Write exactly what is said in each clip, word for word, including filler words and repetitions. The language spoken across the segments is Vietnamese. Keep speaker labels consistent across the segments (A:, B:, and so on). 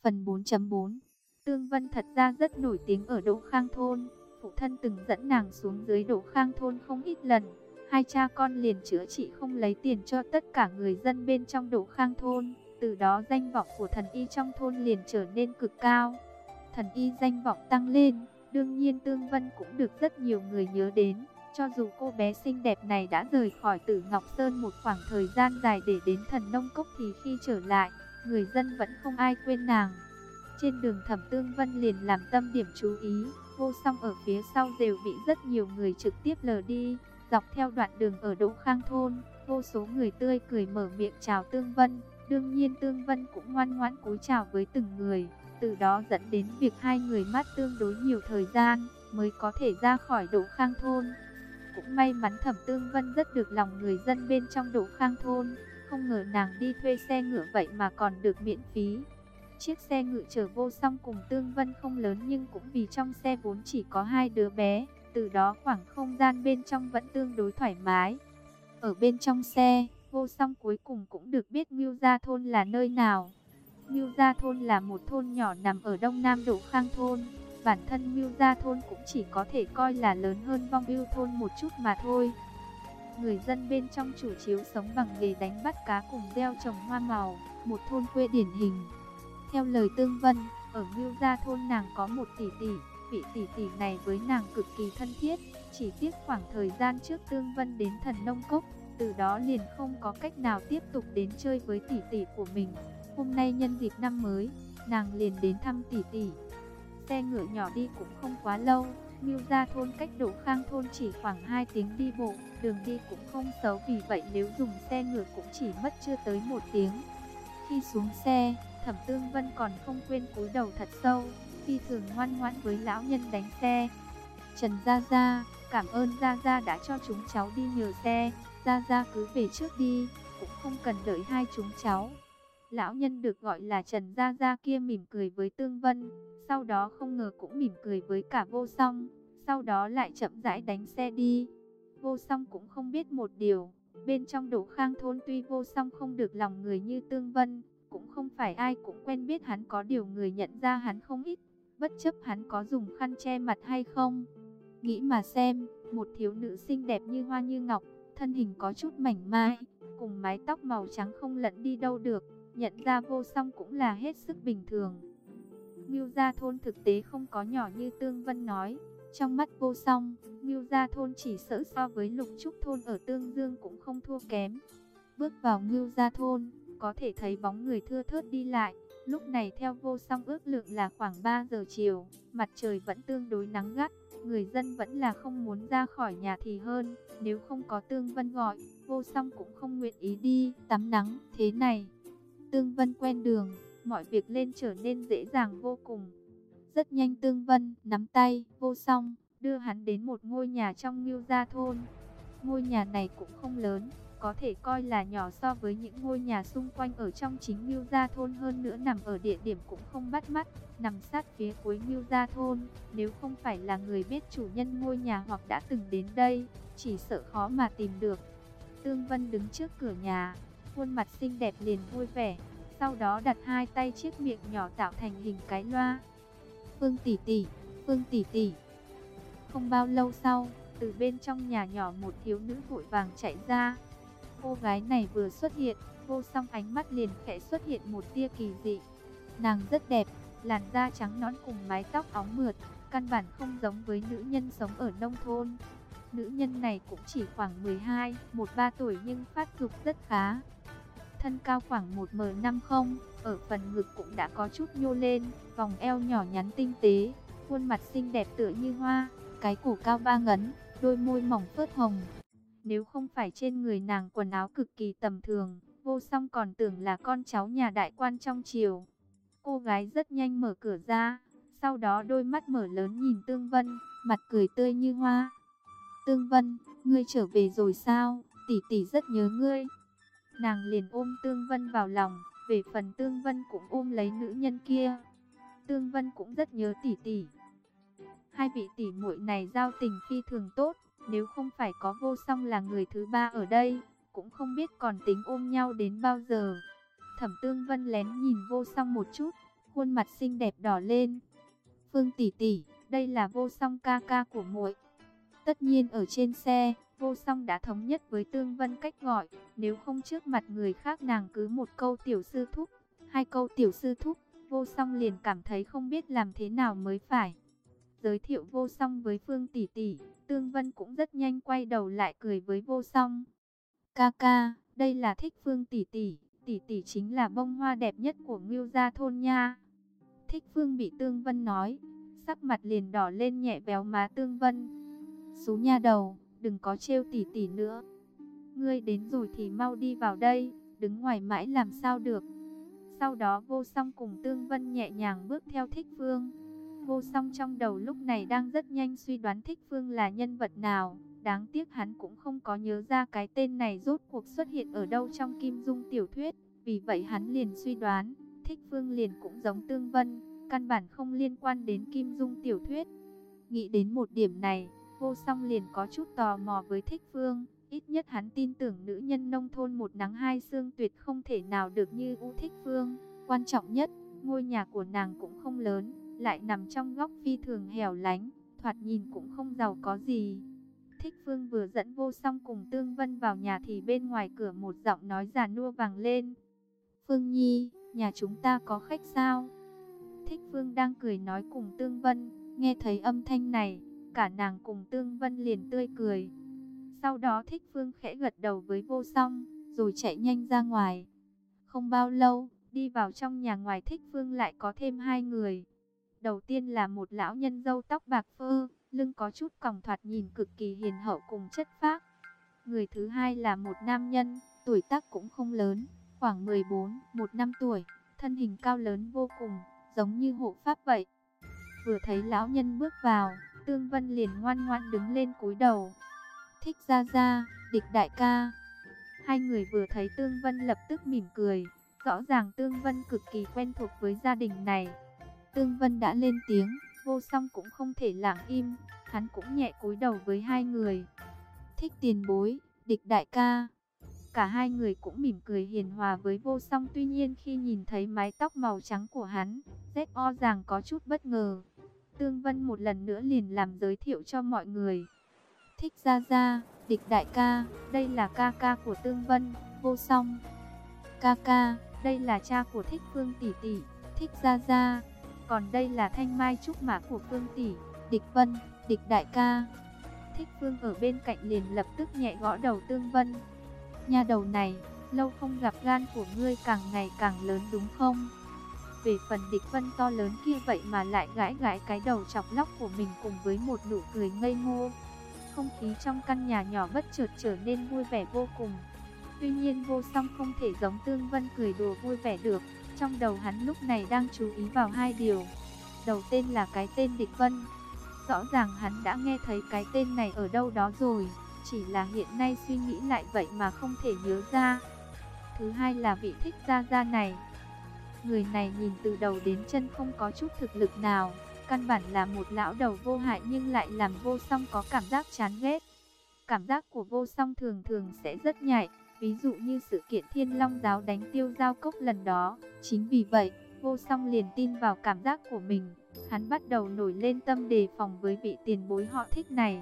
A: Phần bốn chấm bốn. Tương Vân thật ra rất nổi tiếng ở Đỗ Khang thôn. Phụ thân từng dẫn nàng xuống dưới Đỗ Khang thôn không ít lần. Hai cha con liền chữa trị không lấy tiền cho tất cả người dân bên trong Đỗ Khang thôn. Từ đó danh vọng của thần y trong thôn liền trở nên cực cao. Thần y danh vọng tăng lên, đương nhiên Tương Vân cũng được rất nhiều người nhớ đến. Cho dù cô bé xinh đẹp này đã rời khỏi Tử Ngọc Sơn một khoảng thời gian dài để đến Thần Nông Cốc, thì khi trở lại, người dân vẫn không ai quên nàng. Trên đường Thẩm Tương Vân liền làm tâm điểm chú ý, Vô Song ở phía sau đều bị rất nhiều người trực tiếp lờ đi. Dọc theo đoạn đường ở Đỗ Khang thôn, vô số người tươi cười mở miệng chào Tương Vân. Đương nhiên Tương Vân cũng ngoan ngoãn cúi chào với từng người. Từ đó dẫn đến việc hai người mất tương đối nhiều thời gian mới có thể ra khỏi Đỗ Khang thôn. Cũng may mắn Thẩm Tương Vân rất được lòng người dân bên trong Đỗ Khang thôn. Không ngờ nàng đi thuê xe ngựa vậy mà còn được miễn phí. Chiếc xe ngựa chở Vô Song cùng Tương Vân không lớn, nhưng cũng vì trong xe vốn chỉ có hai đứa bé, từ đó khoảng không gian bên trong vẫn tương đối thoải mái. Ở bên trong xe, Vô Song cuối cùng cũng được biết Ngưu Gia thôn là nơi nào. Ngưu Gia thôn là một thôn nhỏ nằm ở đông nam Đỗ Khang thôn. Bản thân Ngưu Gia thôn cũng chỉ có thể coi là lớn hơn Vong Ưu thôn một chút mà thôi. Người dân bên trong chủ yếu sống bằng nghề đánh bắt cá cùng gieo trồng hoa màu, một thôn quê điển hình. Theo lời Tương Vân, ở Ngưu Gia thôn nàng có một tỷ tỷ, vị tỷ tỷ này với nàng cực kỳ thân thiết. Chỉ tiếc khoảng thời gian trước Tương Vân đến Thần Nông Cốc, từ đó liền không có cách nào tiếp tục đến chơi với tỷ tỷ của mình. Hôm nay nhân dịp năm mới, nàng liền đến thăm tỷ tỷ. Xe ngựa nhỏ đi cũng không quá lâu, Ngưu Gia thôn cách Đỗ Khang thôn chỉ khoảng hai tiếng đi bộ, đường đi cũng không xấu, vì vậy nếu dùng xe ngựa cũng chỉ mất chưa tới một tiếng. Khi xuống xe, Thẩm Tương Vân còn không quên cúi đầu thật sâu, phi thường ngoan ngoãn với lão nhân đánh xe. Trần Gia Gia, cảm ơn Gia Gia đã cho chúng cháu đi nhờ xe, Gia Gia cứ về trước đi, cũng không cần đợi hai chúng cháu. Lão nhân được gọi là Trần Gia Gia kia mỉm cười với Tương Vân, sau đó không ngờ cũng mỉm cười với cả Vô Song, sau đó lại chậm rãi đánh xe đi. Vô Song cũng không biết một điều, bên trong Đỗ Khang thôn tuy Vô Song không được lòng người như Tương Vân, cũng không phải ai cũng quen biết hắn, có điều người nhận ra hắn không ít, bất chấp hắn có dùng khăn che mặt hay không. Nghĩ mà xem, một thiếu nữ xinh đẹp như hoa như ngọc, thân hình có chút mảnh mai, cùng mái tóc màu trắng không lẫn đi đâu được, nhận ra Vô Song cũng là hết sức bình thường. Ngưu Gia thôn thực tế không có nhỏ như Tương Vân nói. Trong mắt Vô Song, Ngưu Gia thôn chỉ sợ so với Lục Trúc thôn ở Tương Dương cũng không thua kém. Bước vào Ngưu Gia thôn, có thể thấy bóng người thưa thớt đi lại. Lúc này theo Vô Song ước lượng là khoảng ba giờ chiều, mặt trời vẫn tương đối nắng gắt, người dân vẫn là không muốn ra khỏi nhà thì hơn. Nếu không có Tương Vân gọi, Vô Song cũng không nguyện ý đi tắm nắng thế này. Tương Vân quen đường, mọi việc lên trở nên dễ dàng vô cùng. Rất nhanh Tương Vân nắm tay Vô Song, đưa hắn đến một ngôi nhà trong Ngưu Gia thôn. Ngôi nhà này cũng không lớn, có thể coi là nhỏ so với những ngôi nhà xung quanh ở trong chính Ngưu Gia thôn, hơn nữa nằm ở địa điểm cũng không bắt mắt, nằm sát phía cuối Ngưu Gia thôn. Nếu không phải là người biết chủ nhân ngôi nhà hoặc đã từng đến đây, chỉ sợ khó mà tìm được. Tương Vân đứng trước cửa nhà, khuôn mặt xinh đẹp liền vui vẻ, sau đó đặt hai tay chiếc miệng nhỏ tạo thành hình cái loa. Phương tỷ tỷ, Phương tỷ tỷ. Không bao lâu sau, từ bên trong nhà nhỏ một thiếu nữ vội vàng chạy ra. Cô gái này vừa xuất hiện, Vô Song ánh mắt liền khẽ xuất hiện một tia kỳ dị. Nàng rất đẹp, làn da trắng nõn cùng mái tóc óng mượt, căn bản không giống với nữ nhân sống ở nông thôn. Nữ nhân này cũng chỉ khoảng mười hai, mười ba tuổi nhưng phát dục rất khá. Thân cao khoảng một mét năm mươi, ở phần ngực cũng đã có chút nhô lên, vòng eo nhỏ nhắn tinh tế, khuôn mặt xinh đẹp tựa như hoa, cái cổ cao ba ngấn, đôi môi mỏng phớt hồng. Nếu không phải trên người nàng quần áo cực kỳ tầm thường, Vô Song còn tưởng là con cháu nhà đại quan trong triều. Cô gái rất nhanh mở cửa ra, sau đó đôi mắt mở lớn nhìn Tương Vân, mặt cười tươi như hoa. Tương Vân, ngươi trở về rồi sao? Tỷ tỷ rất nhớ ngươi. Nàng liền ôm Tương Vân vào lòng, về phần Tương Vân cũng ôm lấy nữ nhân kia. Tương Vân cũng rất nhớ tỷ tỷ. Hai vị tỷ muội này giao tình phi thường tốt, nếu không phải có Vô Song là người thứ ba ở đây, cũng không biết còn tính ôm nhau đến bao giờ. Thẩm Tương Vân lén nhìn Vô Song một chút, khuôn mặt xinh đẹp đỏ lên. Phương tỷ tỷ, đây là Vô Song ca ca của muội. Tất nhiên ở trên xe, Vô Song đã thống nhất với Tương Vân cách gọi, nếu không trước mặt người khác nàng cứ một câu tiểu sư thúc, hai câu tiểu sư thúc, Vô Song liền cảm thấy không biết làm thế nào mới phải. Giới thiệu Vô Song với Phương tỷ tỷ, Tương Vân cũng rất nhanh quay đầu lại cười với Vô Song. Ca ca, đây là Thích Phương tỷ tỷ, tỷ tỷ chính là bông hoa đẹp nhất của Ngưu gia thôn nha. Thích Phương bị Tương Vân nói, sắc mặt liền đỏ lên nhẹ véo má Tương Vân. Xú nha đầu, đừng có trêu tỷ tỷ nữa. Ngươi đến rồi thì mau đi vào đây, đứng ngoài mãi làm sao được. Sau đó Vô Song cùng Tương Vân nhẹ nhàng bước theo Thích Phương. Vô Song trong đầu lúc này đang rất nhanh suy đoán Thích Phương là nhân vật nào. Đáng tiếc hắn cũng không có nhớ ra cái tên này rốt cuộc xuất hiện ở đâu trong Kim Dung tiểu thuyết. Vì vậy hắn liền suy đoán, Thích Phương liền cũng giống Tương Vân, căn bản không liên quan đến Kim Dung tiểu thuyết. Nghĩ đến một điểm này, Vô Song liền có chút tò mò với Thích Phương. Ít nhất hắn tin tưởng nữ nhân nông thôn một nắng hai sương tuyệt không thể nào được như U Thích Phương. Quan trọng nhất, ngôi nhà của nàng cũng không lớn, lại nằm trong góc phi thường hẻo lánh, thoạt nhìn cũng không giàu có gì. Thích Phương vừa dẫn Vô Song cùng Tương Vân vào nhà thì bên ngoài cửa một giọng nói già nua vang lên. Phương Nhi, nhà chúng ta có khách sao? Thích Phương đang cười nói cùng Tương Vân, nghe thấy âm thanh này, cả nàng cùng Tương Vân liền tươi cười. Sau đó Thích Phương khẽ gật đầu với Vô Song, rồi chạy nhanh ra ngoài. Không bao lâu, đi vào trong nhà ngoài Thích Phương lại có thêm hai người. Đầu tiên là một lão nhân râu tóc bạc phơ, lưng có chút còng thoạt nhìn cực kỳ hiền hậu cùng chất phác. Người thứ hai là một nam nhân, tuổi tác cũng không lớn, khoảng mười bốn, một năm tuổi, thân hình cao lớn vô cùng, giống như hộ pháp vậy. Vừa thấy lão nhân bước vào, Tương Vân liền ngoan ngoãn đứng lên cúi đầu. Thích gia gia, Địch đại ca. Hai người vừa thấy Tương Vân lập tức mỉm cười, rõ ràng Tương Vân cực kỳ quen thuộc với gia đình này. Tương Vân đã lên tiếng, Vô Song cũng không thể lặng im, hắn cũng nhẹ cúi đầu với hai người. Thích tiền bối, Địch đại ca. Cả hai người cũng mỉm cười hiền hòa với Vô Song, tuy nhiên khi nhìn thấy mái tóc màu trắng của hắn, rét o ràng có chút bất ngờ. Tương Vân một lần nữa liền làm giới thiệu cho mọi người. Thích gia gia, Địch đại ca, đây là ca ca của Tương Vân, Vô Song. Ca ca, đây là cha của Thích Phương tỷ tỷ, Thích gia gia. Còn đây là thanh mai trúc mã của Phương tỷ, Địch Vân, Địch đại ca. Thích Phương ở bên cạnh liền lập tức nhẹ gõ đầu Tương Vân. Nha đầu này, lâu không gặp, gan của ngươi càng ngày càng lớn đúng không? Về phần Địch Vân to lớn kia vậy mà lại gãi gãi cái đầu chọc lóc của mình cùng với một nụ cười ngây ngô. Không khí trong căn nhà nhỏ bất chợt trở nên vui vẻ vô cùng. Tuy nhiên Vô Song không thể giống Tương Vân cười đùa vui vẻ được. Trong đầu hắn lúc này đang chú ý vào hai điều. Đầu tên là cái tên Địch Vân. Rõ ràng hắn đã nghe thấy cái tên này ở đâu đó rồi, chỉ là hiện nay suy nghĩ lại vậy mà không thể nhớ ra. Thứ hai là vị Thích gia gia này. Người này nhìn từ đầu đến chân không có chút thực lực nào, căn bản là một lão đầu vô hại nhưng lại làm Vô Song có cảm giác chán ghét. Cảm giác của Vô Song thường thường sẽ rất nhạy, ví dụ như sự kiện Thiên Long giáo đánh Tiêu Giao Cốc lần đó. Chính vì vậy, Vô Song liền tin vào cảm giác của mình, hắn bắt đầu nổi lên tâm đề phòng với vị tiền bối họ Thích này.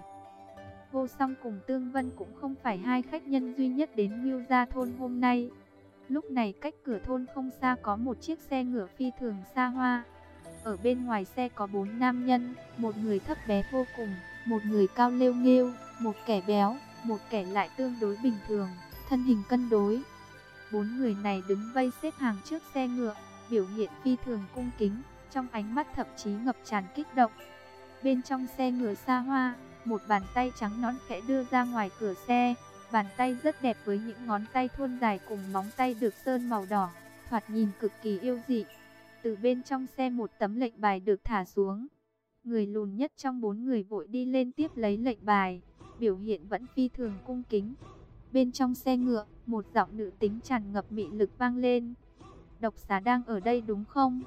A: Vô Song cùng Tương Vân cũng không phải hai khách nhân duy nhất đến Ngưu gia thôn hôm nay. Lúc này cách cửa thôn không xa có một chiếc xe ngựa phi thường xa hoa. Ở bên ngoài xe có bốn nam nhân, một người thấp bé vô cùng, một người cao lêu nghêu, một kẻ béo, một kẻ lại tương đối bình thường, thân hình cân đối. Bốn người này đứng vây xếp hàng trước xe ngựa, biểu hiện phi thường cung kính, trong ánh mắt thậm chí ngập tràn kích động. Bên trong xe ngựa xa hoa, một bàn tay trắng nõn khẽ đưa ra ngoài cửa xe. Bàn tay rất đẹp với những ngón tay thon dài cùng móng tay được sơn màu đỏ, thoạt nhìn cực kỳ yêu dị. Từ bên trong xe một tấm lệnh bài được thả xuống. Người lùn nhất trong bốn người vội đi lên tiếp lấy lệnh bài, biểu hiện vẫn phi thường cung kính. Bên trong xe ngựa, một giọng nữ tính tràn ngập mị lực vang lên. Độc xá đang ở đây đúng không?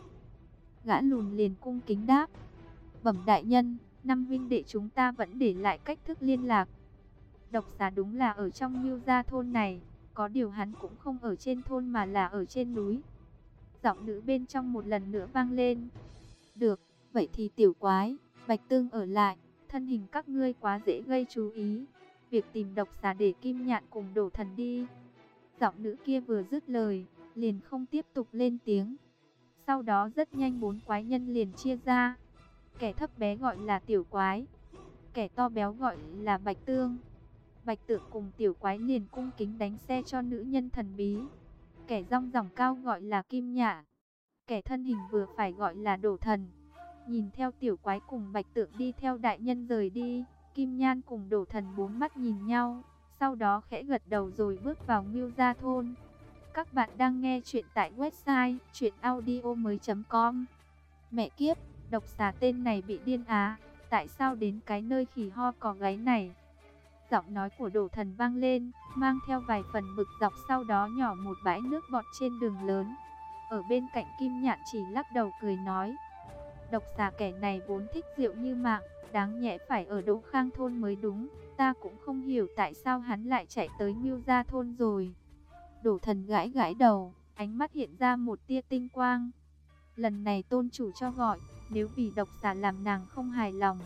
A: Gã lùn liền cung kính đáp. Bẩm đại nhân, năm huynh đệ chúng ta vẫn để lại cách thức liên lạc. Độc xá đúng là ở trong Ngưu gia thôn này, có điều hắn cũng không ở trên thôn mà là ở trên núi. Giọng nữ bên trong một lần nữa vang lên. Được, vậy thì tiểu quái, Bạch Tương ở lại, thân hình các ngươi quá dễ gây chú ý. Việc tìm độc xà để Kim Nhạn cùng Đổ Thần đi. Giọng nữ kia vừa dứt lời, liền không tiếp tục lên tiếng. Sau đó rất nhanh bốn quái nhân liền chia ra. Kẻ thấp bé gọi là tiểu quái, kẻ to béo gọi là Bạch Tương. Bạch Tượng cùng tiểu quái liền cung kính đánh xe cho nữ nhân thần bí. Kẻ rong ròng cao gọi là Kim Nhạn, kẻ thân hình vừa phải gọi là Đổ Thần. Nhìn theo tiểu quái cùng Bạch Tượng đi theo đại nhân rời đi, Kim Nhan cùng Đổ Thần bốn mắt nhìn nhau, sau đó khẽ gật đầu rồi bước vào Ngưu Gia thôn. Các bạn đang nghe chuyện tại website truyện audio mới chấm com. Mẹ kiếp, độc xà tên này bị điên á, tại sao đến cái nơi khỉ ho có gáy này? Giọng nói của Đổ Thần vang lên, mang theo vài phần bực dọc, sau đó nhỏ một bãi nước bọt trên đường lớn. Ở bên cạnh Kim Nhạn chỉ lắc đầu cười nói, độc xà kẻ này vốn thích rượu như mạng, đáng nhẽ phải ở Đỗ Khang thôn mới đúng, ta cũng không hiểu tại sao hắn lại chạy tới Ngưu Gia thôn rồi. Đổ Thần gãi gãi đầu, ánh mắt hiện ra một tia tinh quang. Lần này tôn chủ cho gọi, nếu vì độc xà làm nàng không hài lòng,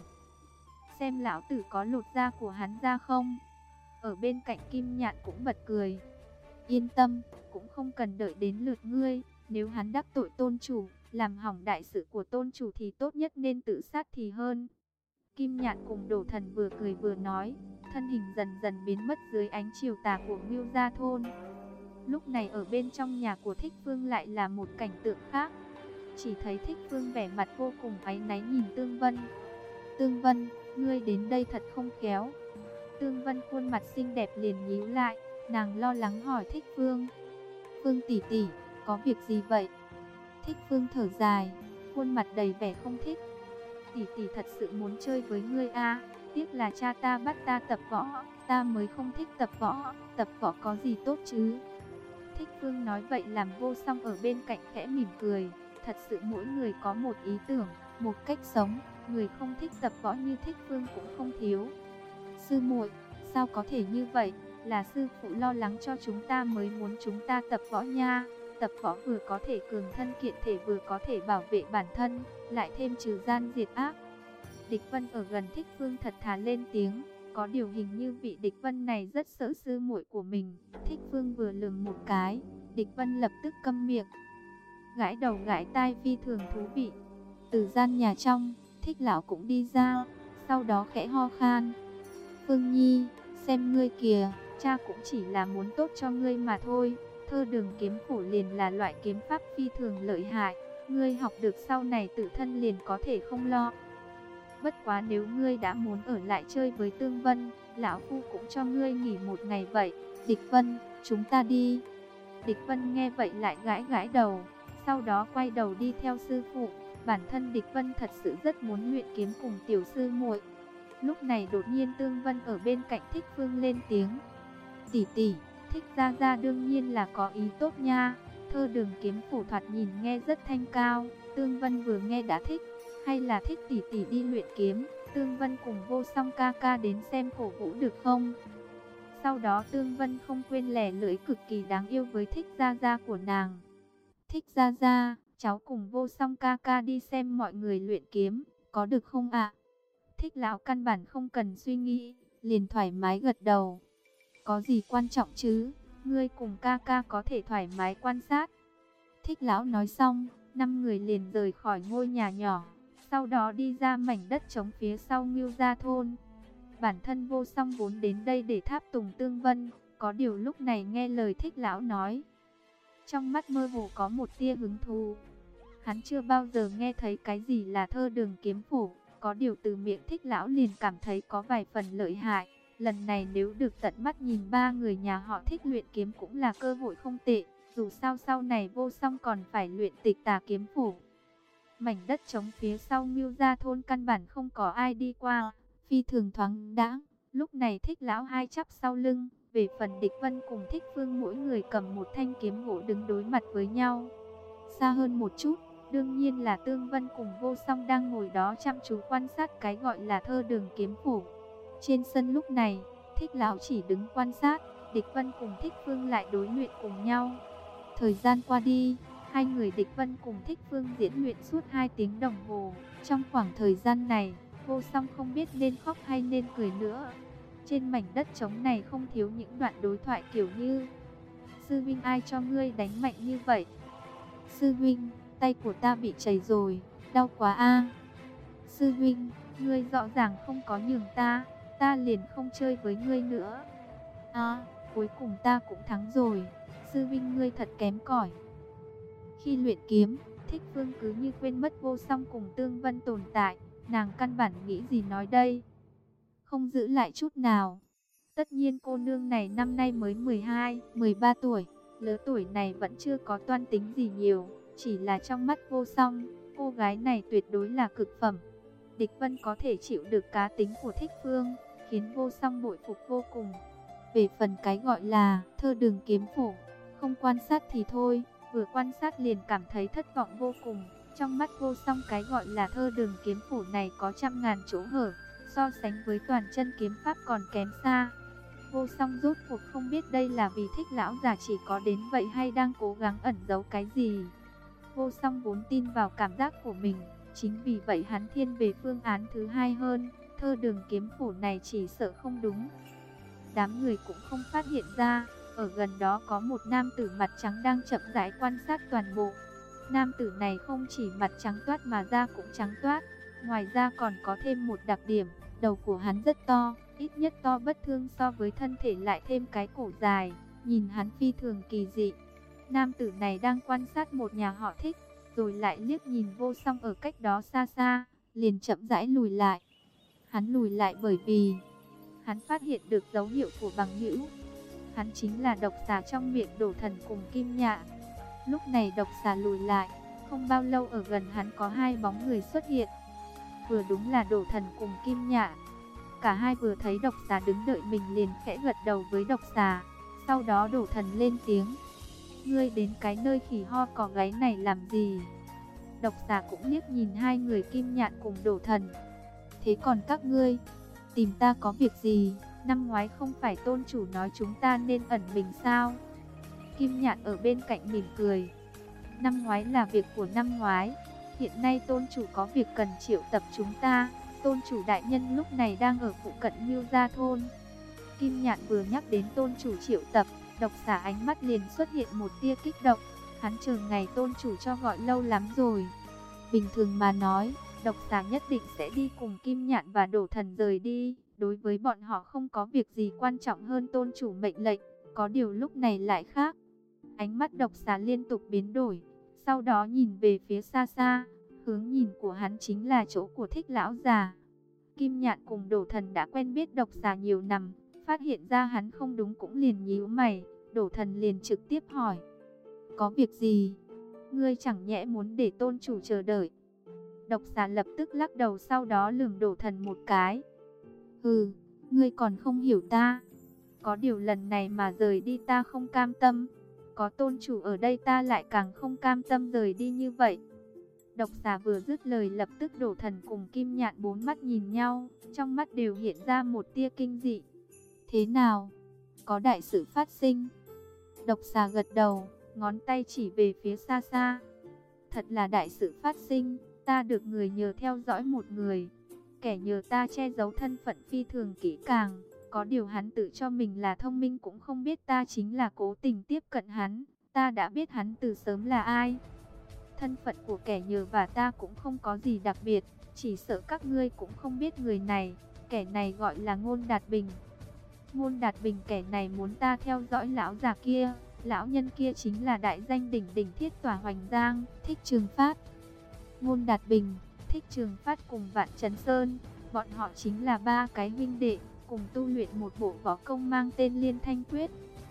A: xem lão tử có lột da của hắn ra không. Ở bên cạnh Kim Nhạn cũng bật cười. Yên tâm, cũng không cần đợi đến lượt ngươi, nếu hắn đắc tội tôn chủ, làm hỏng đại sự của tôn chủ thì tốt nhất nên tự sát thì hơn. Kim Nhạn cùng Đổ Thần vừa cười vừa nói, thân hình dần dần biến mất dưới ánh chiều tà của Ngưu Gia thôn. Lúc này ở bên trong nhà của Thích Phương lại là một cảnh tượng khác. Chỉ thấy Thích Phương vẻ mặt vô cùng áy náy nhìn Tương Vân. Tương Vân, ngươi đến đây thật không khéo. Tương Vân khuôn mặt xinh đẹp liền nhíu lại, nàng lo lắng hỏi Thích Phương. Phương tỷ tỷ, có việc gì vậy? Thích Phương thở dài, khuôn mặt đầy vẻ không thích. Tỷ tỷ thật sự muốn chơi với ngươi a, tiếc là cha ta bắt ta tập võ, ta mới không thích tập võ, tập võ có gì tốt chứ? Thích Phương nói vậy làm Vô Song ở bên cạnh khẽ mỉm cười, thật sự mỗi người có một ý tưởng, một cách sống, người không thích tập võ như Thích Phương cũng không thiếu. Sư muội, sao có thể như vậy, là sư phụ lo lắng cho chúng ta mới muốn chúng ta tập võ nha. Tập võ vừa có thể cường thân kiện thể vừa có thể bảo vệ bản thân, lại thêm trừ gian diệt ác. Địch Vân ở gần Thích Phương thật thà lên tiếng, có điều hình như vị Địch Vân này rất sợ sư muội của mình. Thích Phương vừa lườm một cái, Địch Vân lập tức câm miệng, gãi đầu gãi tai phi thường thú vị. Từ gian nhà trong, Thích lão cũng đi ra, sau đó khẽ ho khan. Phương Nhi, xem ngươi kìa, cha cũng chỉ là muốn tốt cho ngươi mà thôi. Thơ Đường kiếm phổ liền là loại kiếm pháp phi thường lợi hại, ngươi học được sau này tự thân liền có thể không lo. Bất quá nếu ngươi đã muốn ở lại chơi với Tương Vân, lão phu cũng cho ngươi nghỉ một ngày vậy. Địch Vân, chúng ta đi. Địch Vân nghe vậy lại gãi gãi đầu, sau đó quay đầu đi theo sư phụ. Bản thân Địch Vân thật sự rất muốn luyện kiếm cùng tiểu sư muội. Lúc này đột nhiên Tương Vân ở bên cạnh Thích Phương lên tiếng. Tỷ tỷ, Thích gia gia đương nhiên là có ý tốt nha. Thơ Đường kiếm phổ thoạt nhìn nghe rất thanh cao, Tương Vân vừa nghe đã thích. Hay là thích tỷ tỷ đi luyện kiếm, Tương Vân cùng Vô Song ca ca đến xem cổ vũ được không? Sau đó Tương Vân không quên lẻ lưỡi cực kỳ đáng yêu với Thích gia gia của nàng. Thích gia gia, cháu cùng Vô Song ca ca đi xem mọi người luyện kiếm, có được không ạ? Thích lão căn bản không cần suy nghĩ, liền thoải mái gật đầu. Có gì quan trọng chứ, ngươi cùng ca ca có thể thoải mái quan sát. Thích lão nói xong, năm người liền rời khỏi ngôi nhà nhỏ, sau đó đi ra mảnh đất trống phía sau Ngưu Gia thôn. Bản thân Vô Song vốn đến đây để tháp tùng Tương Vân, có điều lúc này nghe lời Thích lão nói, trong mắt mơ hồ có một tia hứng thú. Hắn chưa bao giờ nghe thấy cái gì là Thơ Đường kiếm phổ, có điều từ miệng Thích lão liền cảm thấy có vài phần lợi hại. Lần này nếu được tận mắt nhìn ba người nhà họ Thích luyện kiếm cũng là cơ hội không tệ, dù sao sau này Vô Song còn phải luyện Tịch Tà kiếm phổ. Mảnh đất trống phía sau Ngưu Gia thôn căn bản không có ai đi qua, phi thường thoáng đãng. Lúc này Thích lão hai chắp sau lưng, về phần Địch Vân cùng Thích Phương mỗi người cầm một thanh kiếm gỗ đứng đối mặt với nhau. Xa hơn một chút, đương nhiên là Tương Vân cùng Vô Song đang ngồi đó chăm chú quan sát cái gọi là Thơ Đường kiếm phổ. Trên sân lúc này, Thích lão chỉ đứng quan sát, Địch Vân cùng Thích Phương lại đối luyện cùng nhau. Thời gian qua đi, Hai người Địch Vân cùng Thích Phương diễn luyện suốt hai tiếng đồng hồ. Trong khoảng thời gian này, Vô Song không biết nên khóc hay nên cười nữa. Trên mảnh đất trống này không thiếu những đoạn đối thoại kiểu như: sư huynh, ai cho ngươi đánh mạnh như vậy? Sư huynh, tay của ta bị chảy rồi, đau quá a. Sư huynh, ngươi rõ ràng không có nhường ta, ta liền không chơi với ngươi nữa. À, cuối cùng ta cũng thắng rồi, sư huynh ngươi thật kém cỏi. Khi luyện kiếm, Thích Phương cứ như quên mất Vô Song cùng Tương Vân tồn tại, nàng căn bản nghĩ gì nói đây, không giữ lại chút nào. Tất nhiên cô nương này năm nay mới mười hai, mười ba tuổi, lứa tuổi này vẫn chưa có toan tính gì nhiều, chỉ là trong mắt Vô Song, cô gái này tuyệt đối là cực phẩm. Địch Vân có thể chịu được cá tính của Thích Phương, khiến Vô Song bội phục vô cùng. Về phần cái gọi là thơ đường kiếm phổ, không quan sát thì thôi, vừa quan sát liền cảm thấy thất vọng vô cùng. Trong mắt Vô Song cái gọi là thơ đường kiếm phổ này có trăm ngàn chỗ hở, so sánh với toàn chân kiếm pháp còn kém xa. Vô Song rốt cuộc không biết đây là vì thích lão già chỉ có đến vậy hay đang cố gắng ẩn giấu cái gì. Vô Song vốn tin vào cảm giác của mình, chính vì vậy hắn thiên về phương án thứ hai hơn, thơ đường kiếm phổ này chỉ sợ không đúng. Đám người cũng không phát hiện ra, ở gần đó có một nam tử mặt trắng đang chậm rãi quan sát toàn bộ. Nam tử này không chỉ mặt trắng toát mà da cũng trắng toát, ngoài ra còn có thêm một đặc điểm, đầu của hắn rất to, ít nhất to bất thương so với thân thể, lại thêm cái cổ dài, nhìn hắn phi thường kỳ dị. Nam tử này đang quan sát một nhà họ Thích, rồi lại liếc nhìn Vô Song ở cách đó xa xa, liền chậm rãi lùi lại. Hắn lùi lại bởi vì hắn phát hiện được dấu hiệu của bằng hữu. Hắn chính là độc xà trong miệng Đổ Thần cùng Kim Nhạ. Lúc này độc xà lùi lại, không bao lâu ở gần hắn có hai bóng người xuất hiện. Vừa đúng là Đổ Thần cùng Kim Nhạ. Cả hai vừa thấy độc xà đứng đợi mình liền khẽ gật đầu với độc xà. Sau đó Đổ Thần lên tiếng: ngươi đến cái nơi khỉ ho có gáy này làm gì? Độc xà cũng liếc nhìn hai người Kim Nhạn cùng Đổ Thần. Thế còn các ngươi, tìm ta có việc gì? Năm ngoái không phải tôn chủ nói chúng ta nên ẩn mình sao? Kim Nhạn ở bên cạnh mỉm cười. Năm ngoái là việc của năm ngoái, hiện nay tôn chủ có việc cần triệu tập chúng ta. Tôn chủ đại nhân lúc này đang ở phụ cận Ngưu Gia thôn. Kim Nhạn vừa nhắc đến tôn chủ triệu tập, độc xà ánh mắt liền xuất hiện một tia kích động. Hắn chờ ngày tôn chủ cho gọi lâu lắm rồi. Bình thường mà nói, độc xà nhất định sẽ đi cùng Kim Nhạn và Đổ Thần rời đi. Đối với bọn họ không có việc gì quan trọng hơn tôn chủ mệnh lệnh. Có điều lúc này lại khác. Ánh mắt độc xà liên tục biến đổi, sau đó nhìn về phía xa xa. Hướng nhìn của hắn chính là chỗ của Thích lão già. Kim Nhạn cùng Đổ Thần đã quen biết độc xà nhiều năm, phát hiện ra hắn không đúng cũng liền nhíu mày. Đổ Thần liền trực tiếp hỏi: có việc gì? Ngươi chẳng nhẽ muốn để tôn chủ chờ đợi? Độc xà lập tức lắc đầu, sau đó lườm Đổ Thần một cái. Hừ, ngươi còn không hiểu ta. Có điều lần này mà rời đi ta không cam tâm. Có tôn chủ ở đây ta lại càng không cam tâm rời đi như vậy. Độc xà vừa dứt lời, lập tức Đổ Thần cùng Kim Nhạn bốn mắt nhìn nhau, trong mắt đều hiện ra một tia kinh dị. Thế nào? Có đại sự phát sinh? Độc xà gật đầu, ngón tay chỉ về phía xa xa. Thật là đại sự phát sinh, ta được người nhờ theo dõi một người. Kẻ nhờ ta che giấu thân phận phi thường kỹ càng. Có điều hắn tự cho mình là thông minh cũng không biết ta chính là cố tình tiếp cận hắn. Ta đã biết hắn từ sớm là ai. Thân phận của kẻ nhờ và ta cũng không có gì đặc biệt, chỉ sợ các ngươi cũng không biết người này. Kẻ này gọi là Ngôn Đạt Bình. Ngôn Đạt Bình, kẻ này muốn ta theo dõi lão già kia. Lão nhân kia chính là đại danh đỉnh đỉnh Thiết Tỏa Hoành Giang, Thích Trường Phát. Ngôn Đạt Bình, Thích Trường Phát cùng Vạn Trấn Sơn, bọn họ chính là ba cái huynh đệ, cùng tu luyện một bộ võ công mang tên Liên Thanh Quyết.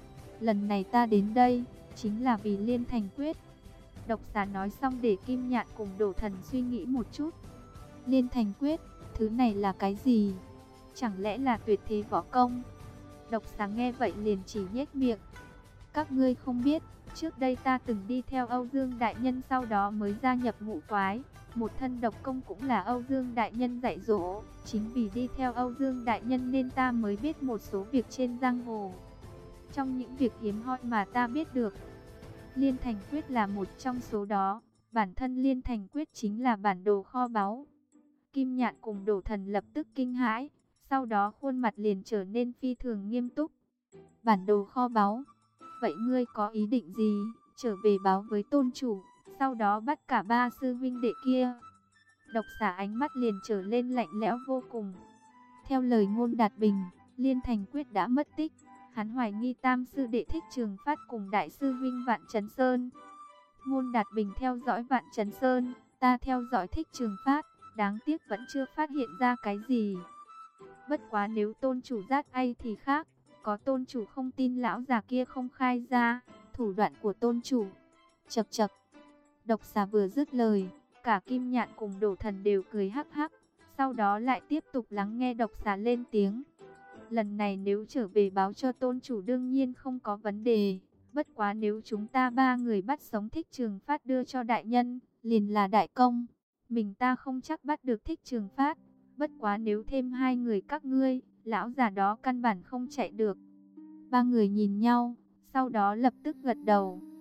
A: Lần này ta đến đây, chính là vì Liên Thanh Quyết. Độc xà nói xong để Kim Nhạn cùng Đổ Thần suy nghĩ một chút. Liên Thanh Quyết, thứ này là cái gì? Chẳng lẽ là tuyệt thế võ công? Độc xà nghe vậy liền chỉ nhếch miệng. Các ngươi không biết, trước đây ta từng đi theo Âu Dương Đại Nhân, sau đó mới gia nhập Ngũ Quái. Một thân độc công cũng là Âu Dương Đại Nhân dạy dỗ. Chính vì đi theo Âu Dương Đại Nhân nên ta mới biết một số việc trên giang hồ. Trong những việc hiếm hoi mà ta biết được, Liên Thành Quyết là một trong số đó. Bản thân Liên Thành Quyết chính là bản đồ kho báu. Kim Nhạn cùng Đổ Thần lập tức kinh hãi, sau đó khuôn mặt liền trở nên phi thường nghiêm túc. Bản đồ kho báu? Vậy ngươi có ý định gì? Trở về báo với tôn chủ, sau đó bắt cả ba sư huynh đệ kia. Độc Xà ánh mắt liền trở lên lạnh lẽo vô cùng. Theo lời Ngôn Đạt Bình, Liên Thành Quyết đã mất tích. Hắn hoài nghi tam sư đệ Thích Trường Phát cùng đại sư huynh Vạn Chấn Sơn. Ngôn Đạt Bình theo dõi Vạn Chấn Sơn, ta theo dõi Thích Trường Phát, đáng tiếc vẫn chưa phát hiện ra cái gì. Bất quá nếu tôn chủ giết ai thì khác, có tôn chủ không tin lão già kia không khai ra thủ đoạn của tôn chủ. Chậc chậc. Độc Xà vừa dứt lời, cả Kim Nhạn cùng Đổ Thần đều cười hắc hắc, sau đó lại tiếp tục lắng nghe Độc Xà lên tiếng. Lần này nếu trở về báo cho tôn chủ đương nhiên không có vấn đề. Bất quá nếu chúng ta ba người bắt sống Thích Trường Phát đưa cho đại nhân, liền là đại công. Mình ta không chắc bắt được Thích Trường Phát. Bất quá nếu thêm hai người các ngươi, lão già đó căn bản không chạy được. Ba người nhìn nhau, sau đó lập tức gật đầu.